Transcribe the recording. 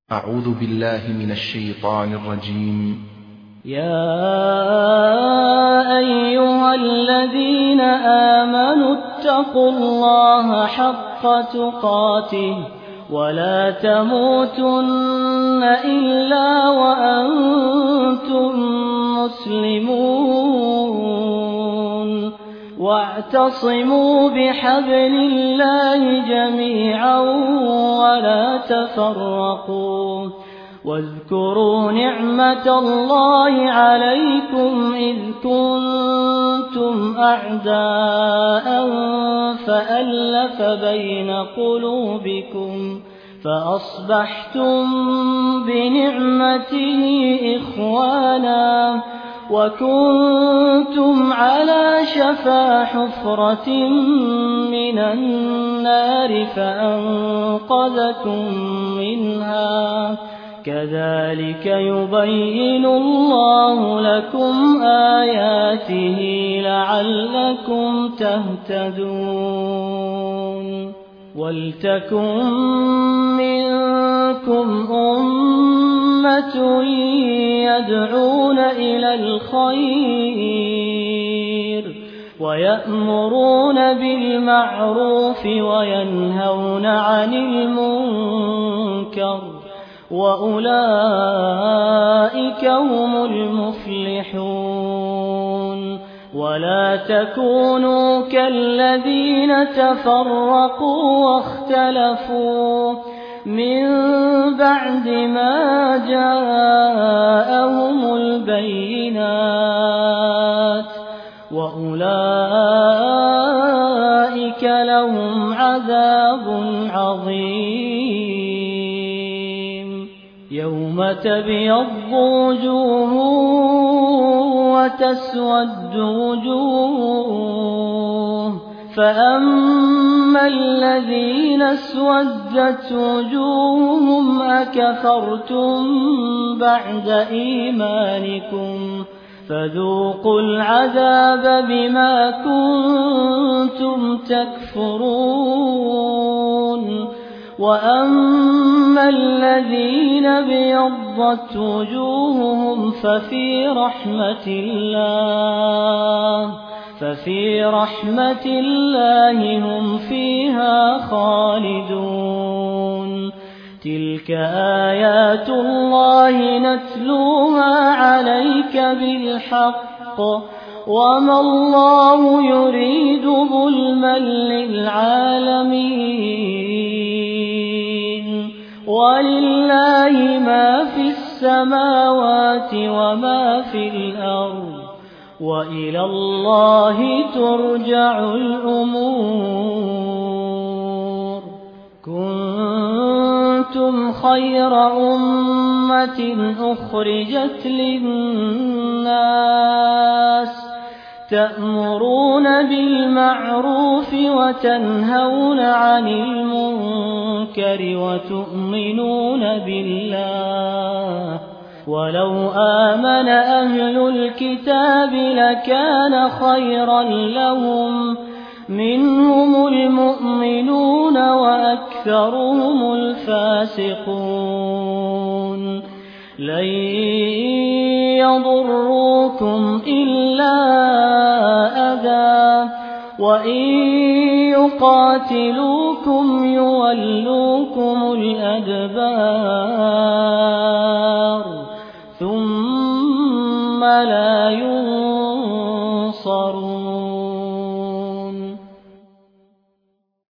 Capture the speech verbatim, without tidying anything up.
أعوذ بالله من الشيطان الرجيم. يا أيها الذين آمنوا اتقوا الله حق تقاته ولا تموتن إلا وأنتم مسلمون واعتصموا بحبل الله جميعا ولا تفرقوا واذكروا نعمة الله عليكم إذ كنتم أعداء فألف بين قلوبكم فأصبحتم بنعمته إخوانا وكنتم على شفا حفرة من النار فأنقذكم منها كذلك يبين الله لكم آياته لعلكم تهتدون ولتكن منكم أمة يدعون إلى الخير ويأمرون بالمعروف وينهون عن المنكر وأولئك هم المفلحون ولا تكونوا كالذين تفرقوا واختلفوا من بعد ما جاءهم البينات وأولئك لهم عذاب عظيم يوم تبيض وجوه وتسود وجوه فأما الذين اسودت وجوههم أكفرتم بعد إيمانكم فذوقوا العذاب بما كنتم تكفرون وأما الذين ابيضت وجوههم ففي رحمة الله ففي رحمة الله هم فيها خالدون تلك آيات الله نتلوها عليك بالحق وما الله يريد ظلما للعالمين ولله ما في السماوات وما في الأرض وإلى الله ترجع الأمور كنتم خير أمة أخرجت للناس تأمرون بالمعروف وتنهون عن المنكر وتؤمنون بالله ولو آمن أهل الكتاب لكان خيرا لهم منهم المؤمنون وأكثرهم الفاسقون لن يضروكم إلا أذى وإن يقاتلوكم يولوكم الأدبار ثم لا ينصرون